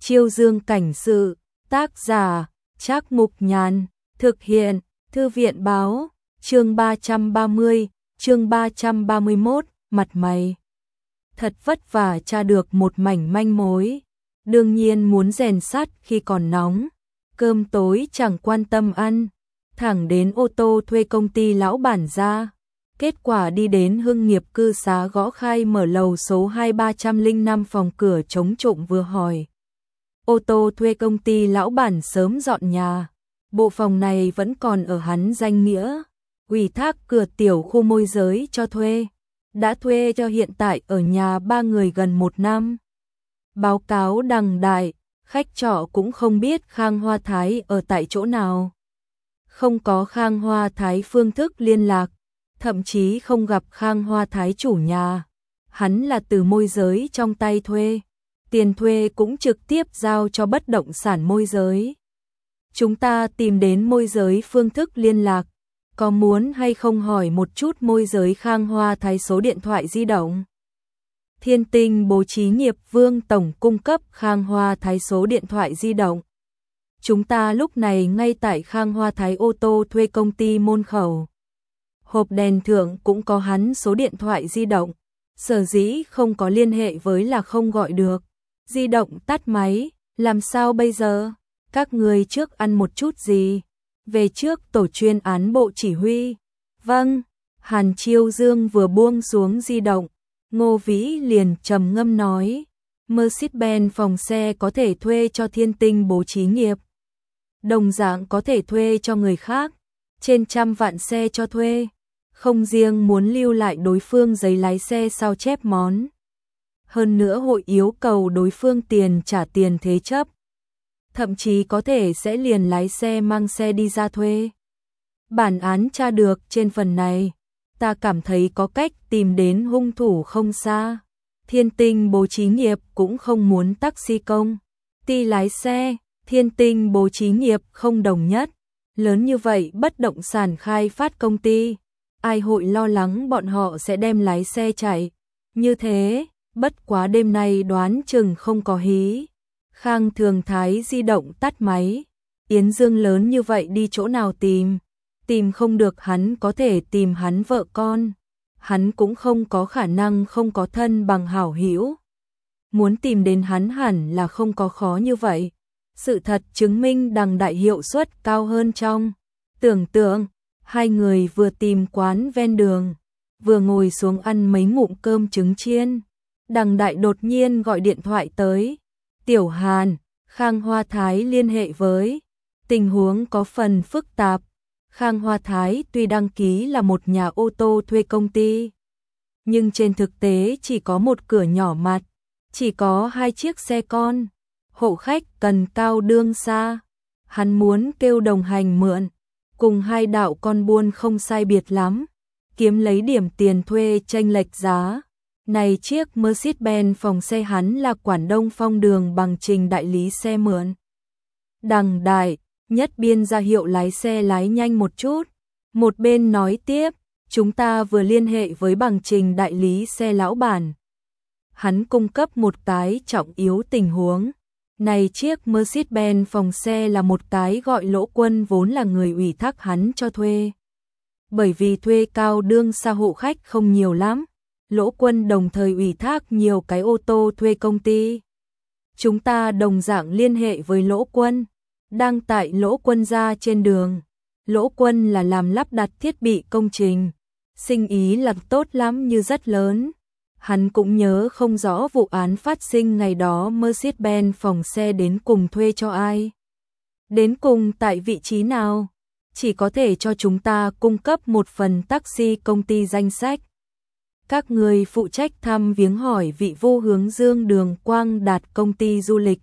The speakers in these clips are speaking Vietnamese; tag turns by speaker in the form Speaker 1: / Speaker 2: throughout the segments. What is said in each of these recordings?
Speaker 1: Chiêu Dương cảnh sự, tác giả, Trác Mục Nhàn, thực hiện, Thư viện báo, chương 330, chương 331, mặt mày. Thật vất vả tra được một mảnh manh mối, đương nhiên muốn rèn sắt khi còn nóng, cơm tối chẳng quan tâm ăn, thẳng đến ô tô thuê công ty lão bản ra. Kết quả đi đến Hưng Nghiệp cư xá gõ khai mở lầu số 2305 phòng cửa trống trụng vừa hỏi. Ô tô thuê công ty lão bản sớm dọn nhà, bộ phòng này vẫn còn ở hắn danh nghĩa, ủy thác cửa tiểu khu môi giới cho thuê, đã thuê cho hiện tại ở nhà 3 người gần 1 năm. Báo cáo đằng đại, khách trọ cũng không biết Khang Hoa Thái ở tại chỗ nào. Không có Khang Hoa Thái phương thức liên lạc, thậm chí không gặp Khang Hoa Thái chủ nhà. Hắn là từ môi giới trong tay thuê, tiền thuê cũng trực tiếp giao cho bất động sản môi giới. Chúng ta tìm đến môi giới phương thức liên lạc, có muốn hay không hỏi một chút môi giới Khang Hoa Thái số điện thoại di động? Thiên Tinh bố trí nghiệp Vương Tổng cung cấp Khang Hoa Thái số điện thoại di động. Chúng ta lúc này ngay tại Khang Hoa Thái ô tô thuê công ty môn khẩu. Hộp đèn thượng cũng có hắn số điện thoại di động, sở dĩ không có liên hệ với là không gọi được. Di động tắt máy, làm sao bây giờ? Các người trước ăn một chút gì? Về trước tổ chuyên án bộ chỉ huy. Vâng, Hàn Chiêu Dương vừa buông xuống di động, Ngô Vĩ liền trầm ngâm nói, Mercedes-Benz phòng xe có thể thuê cho Thiên Tinh bố trí nghiệp. Đồng dạng có thể thuê cho người khác, trên 100 vạn xe cho thuê. Không riêng muốn lưu lại đối phương giấy lái xe sao chép món. Hơn nữa hội yêu cầu đối phương tiền trả tiền thế chấp. Thậm chí có thể sẽ liền lái xe mang xe đi ra thuê. Bản án tra được trên phần này, ta cảm thấy có cách tìm đến hung thủ không xa. Thiên Tinh bố trí nghiệp cũng không muốn taxi công ty lái xe, Thiên Tinh bố trí nghiệp không đồng nhất. Lớn như vậy bất động sản khai phát công ty, ai hội lo lắng bọn họ sẽ đem lái xe chạy. Như thế, bất quá đêm nay đoán chừng không có hí. Khang Thường Thái di động tắt máy. Yến Dương lớn như vậy đi chỗ nào tìm? Tìm không được hắn có thể tìm hắn vợ con. Hắn cũng không có khả năng không có thân bằng hảo hữu. Muốn tìm đến hắn hẳn là không có khó như vậy. Sự thật chứng minh đằng đại hiệu suất cao hơn trong tưởng tượng. Hai người vừa tìm quán ven đường, vừa ngồi xuống ăn mấy ngụm cơm trứng chiên. Đằng đại đột nhiên gọi điện thoại tới. Tiểu Hàn, Khang Hoa Thái liên hệ với. Tình huống có phần phức tạp. Khang Hoa Thái tuy đăng ký là một nhà ô tô thuê công ty, nhưng trên thực tế chỉ có một cửa nhỏ mặt, chỉ có 2 chiếc xe con. Hộ khách cần cao đương xa. Hắn muốn kêu đồng hành mượn, cùng 2 đạo con buôn không sai biệt lắm, kiếm lấy điểm tiền thuê chênh lệch giá. Này chiếc Mercedes-Benz phòng xe hắn là Quảng Đông Phong Đường bằng trình đại lý xe mượn. Đằng đại, nhất biên ra hiệu lái xe lái nhanh một chút. Một bên nói tiếp, chúng ta vừa liên hệ với bằng trình đại lý xe lão bản. Hắn cung cấp một cái trọng yếu tình huống. Này chiếc Mercedes-Benz phòng xe là một cái gọi Lỗ Quân vốn là người ủy thác hắn cho thuê. Bởi vì thuê cao đương xa hộ khách không nhiều lắm, Lỗ Quân đồng thời ủy thác nhiều cái ô tô thuê công ty. Chúng ta đồng dạng liên hệ với Lỗ Quân, đang tại Lỗ Quân ra trên đường. Lỗ Quân là làm lắp đặt thiết bị công trình, sinh ý là tốt lắm như rất lớn. Hắn cũng nhớ không rõ vụ án phát sinh ngày đó Mercedes-Benz phòng xe đến cùng thuê cho ai. Đến cùng tại vị trí nào, chỉ có thể cho chúng ta cung cấp một phần taxi công ty danh sách. Các người phụ trách thăm viếng hỏi vị vô hướng Dương Đường Quang Đạt công ty du lịch.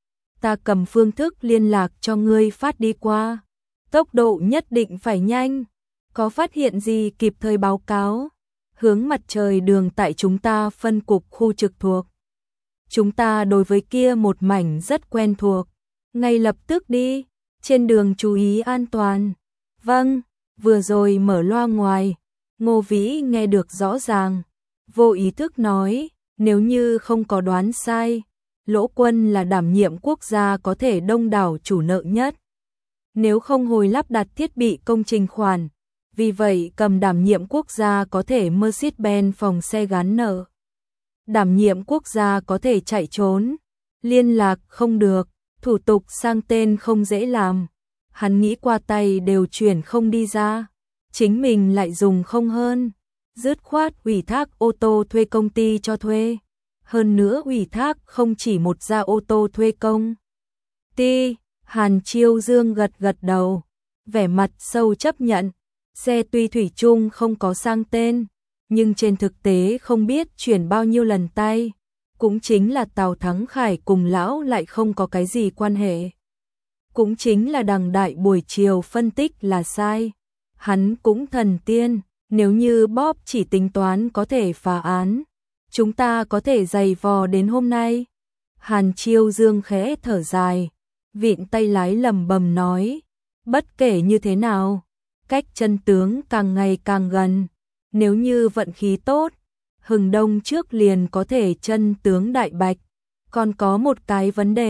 Speaker 1: Ta cầm phương thức liên lạc cho ngươi phát đi qua. Tốc độ nhất định phải nhanh. Có phát hiện gì kịp thời báo cáo. Hướng mặt trời đường tại chúng ta phân cục khu trực thuộc. Chúng ta đối với kia một mảnh rất quen thuộc. Ngay lập tức đi. Trên đường chú ý an toàn. Vâng, vừa rồi mở loa ngoài. Ngô Vĩ nghe được rõ ràng. Vô ý thức nói, nếu như không có đoán sai, Lỗ Quân là đảm nhiệm quốc gia có thể đông đảo chủ nợ nhất. Nếu không hồi lắp đặt thiết bị công trình khoản, vì vậy cầm đảm nhiệm quốc gia có thể Mercedes-Benz phòng xe gắn nợ. Đảm nhiệm quốc gia có thể chạy trốn, liên lạc không được, thủ tục sang tên không dễ làm. Hắn nghĩ qua tay đều chuyển không đi ra, chính mình lại dùng không hơn. Dứt khoát ủy thác ô tô thuê công ty cho thuê. Hơn nữa ủy thác không chỉ một gia ô tô thuê công ty. Hàn Chiêu Dương gật gật đầu, vẻ mặt sâu chấp nhận. Xe tuy thủy chung không có sang tên, nhưng trên thực tế không biết chuyển bao nhiêu lần tay. Cũng chính là Tào Thắng Khải cùng lão lại không có cái gì quan hệ. Cũng chính là đằng đại buổi chiều phân tích là sai. Hắn cũng thần tiên, nếu như Bob chỉ tính toán có thể phá án, chúng ta có thể giày vò đến hôm nay. Hàn Chiêu Dương khẽ thở dài, vịn tay lái lẩm bẩm nói, bất kể như thế nào, cách chân tướng càng ngày càng gần, nếu như vận khí tốt, hừng đông trước liền có thể chân tướng đại bạch. Còn có một cái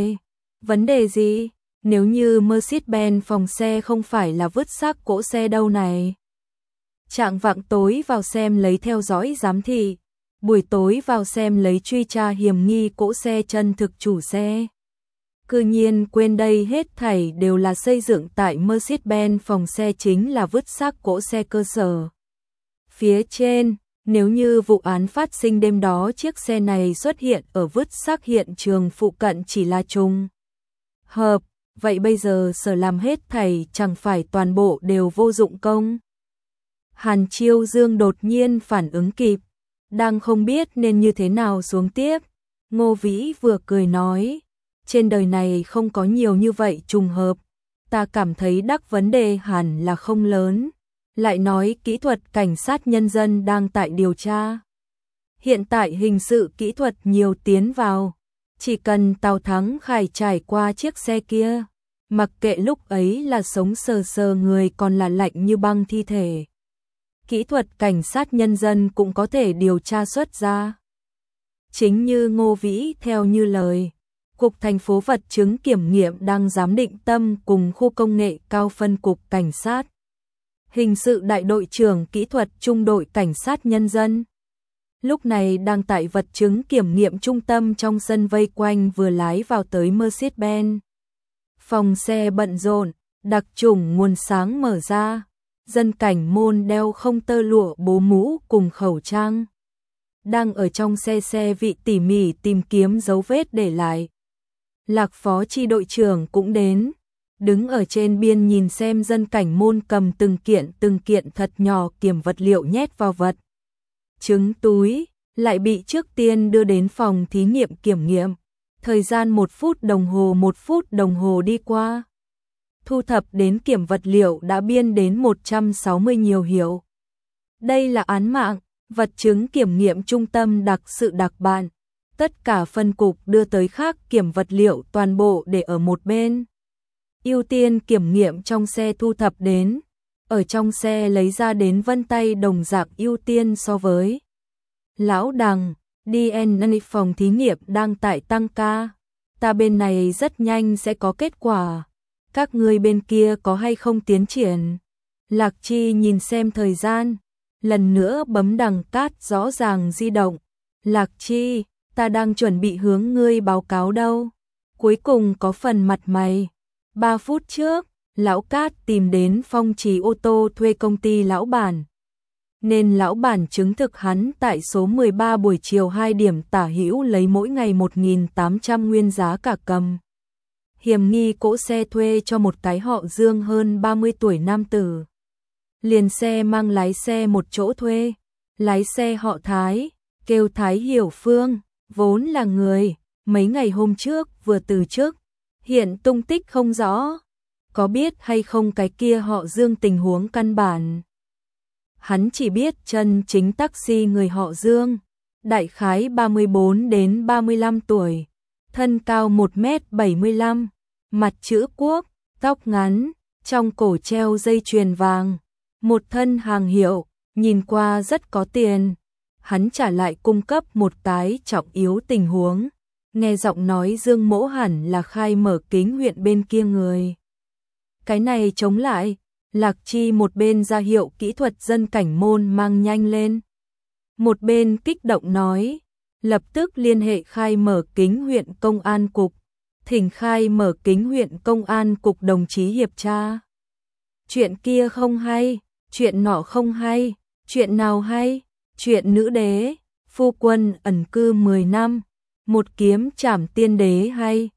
Speaker 1: vấn đề gì? Nếu như Mercedes-Benz phòng xe không phải là vứt xác cỗ xe đâu này. Trạng vạng tối vào xem lấy theo dõi giám thị, buổi tối vào xem lấy truy tra hiểm nghi cỗ xe chân thực chủ xe. Cư nhiên quên đây hết thảy đều là xây dựng tại Mercedes-Benz phòng xe chính là vứt xác cỗ xe cơ sở. Phía trên, nếu như vụ án phát sinh đêm đó chiếc xe này xuất hiện ở vứt xác hiện trường phụ cận chỉ là trùng hợp, vậy bây giờ sở làm hết thảy chẳng phải toàn bộ đều vô dụng công. Hàn Chiêu Dương đột nhiên phản ứng kịp, đang không biết nên như thế nào xuống tiếp. Ngô Vĩ vừa cười nói, trên đời này không có nhiều như vậy trùng hợp, ta cảm thấy đắc vấn đề hẳn là không lớn. Lại nói kỹ thuật cảnh sát nhân dân đang tại điều tra. Hiện tại hình sự kỹ thuật nhiều tiến vào, chỉ cần Tào Thắng Khải trải qua chiếc xe kia, mặc kệ lúc ấy là sống sờ sờ người còn là lạnh như băng thi thể. Kỹ thuật cảnh sát nhân dân cũng có thể điều tra xuất ra. Chính như Ngô Vĩ theo như lời, Cục Thành phố Vật chứng Kiểm nghiệm đang giám định tâm cùng khu công nghệ cao phân cục cảnh sát hình sự đại đội trưởng kỹ thuật trung đội cảnh sát nhân dân. Lúc này đang tại vật chứng kiểm nghiệm trung tâm trong sân vây quanh vừa lái vào tới Mercedes-Benz. Phòng xe bận rộn, đặc chủng nguồn sáng mở ra, dân cảnh môn đeo không tơ lụa bố mũ cùng khẩu trang. Đang ở trong xe vị tỉ mỉ tìm kiếm dấu vết để lại. Lạc phó chi đội trưởng cũng đến, đứng ở trên biên nhìn xem dân cảnh môn cầm từng kiện thật nhỏ kiểm vật liệu nhét vào vật chứng túi, lại bị trước tiên đưa đến phòng thí nghiệm kiểm nghiệm. Thời gian 1 phút đồng hồ đi qua. Thu thập đến kiểm vật liệu đã biên đến 160 nhiều hiệu. Đây là án mạng, vật chứng kiểm nghiệm trung tâm đặc sự đặc bạn. Tất cả phân cục đưa tới khác kiểm vật liệu toàn bộ để ở một bên. Ưu tiên kiểm nghiệm trong xe thu thập đến. Ở trong xe lấy ra đến vân tay đồng dạng ưu tiên so với. Lão Đằng, DNA phòng thí nghiệm đang tại tăng ca. Ta bên này rất nhanh sẽ có kết quả. Các ngươi bên kia có hay không tiến triển? Lạc Chi nhìn xem thời gian. Lần nữa bấm đằng cát rõ ràng di động. Lạc Chi, ta đang chuẩn bị hướng ngươi báo cáo đâu. Cuối cùng có phần mặt mày. 3 phút trước, lão Cát tìm đến Phong Trì ô tô thuê công ty lão bản. Nên lão bản chứng thực hắn tại số 13 buổi chiều 2 điểm tả hữu lấy mỗi ngày 1.800 nguyên giá cả cầm. Hiểm nghi cỗ xe thuê cho một cái họ Dương hơn 30 tuổi nam tử. Liền xe mang lái xe một chỗ thuê. Lái xe họ Thái, kêu Thái Hiểu Phương, vốn là người, mấy ngày hôm trước vừa từ chức. Hiện tung tích không rõ, có biết hay không cái kia họ Dương tình huống căn bản. Hắn chỉ biết chân chính taxi người họ Dương, đại khái 34 đến 35 tuổi, thân cao 1m75, mặt chữ quốc, tóc ngắn, trong cổ treo dây chuyền vàng, một thân hàng hiệu, nhìn qua rất có tiền. Hắn trả lại cung cấp một cái trọng yếu tình huống. nghe giọng nói Dương Mỗ hẳn là khai mở kính huyện bên kia người. Cái này chống lại, Lạc Chi một bên ra hiệu kỹ thuật dân cảnh môn mang nhanh lên. Một bên kích động nói, lập tức liên hệ khai mở kính huyện công an cục, thỉnh khai mở kính huyện công an cục đồng chí hiệp tra. Chuyện kia không hay, chuyện nọ không hay, chuyện nào hay, chuyện nữ đế, phu quân ẩn cư 10 năm, một kiếm trảm tiên đế hay,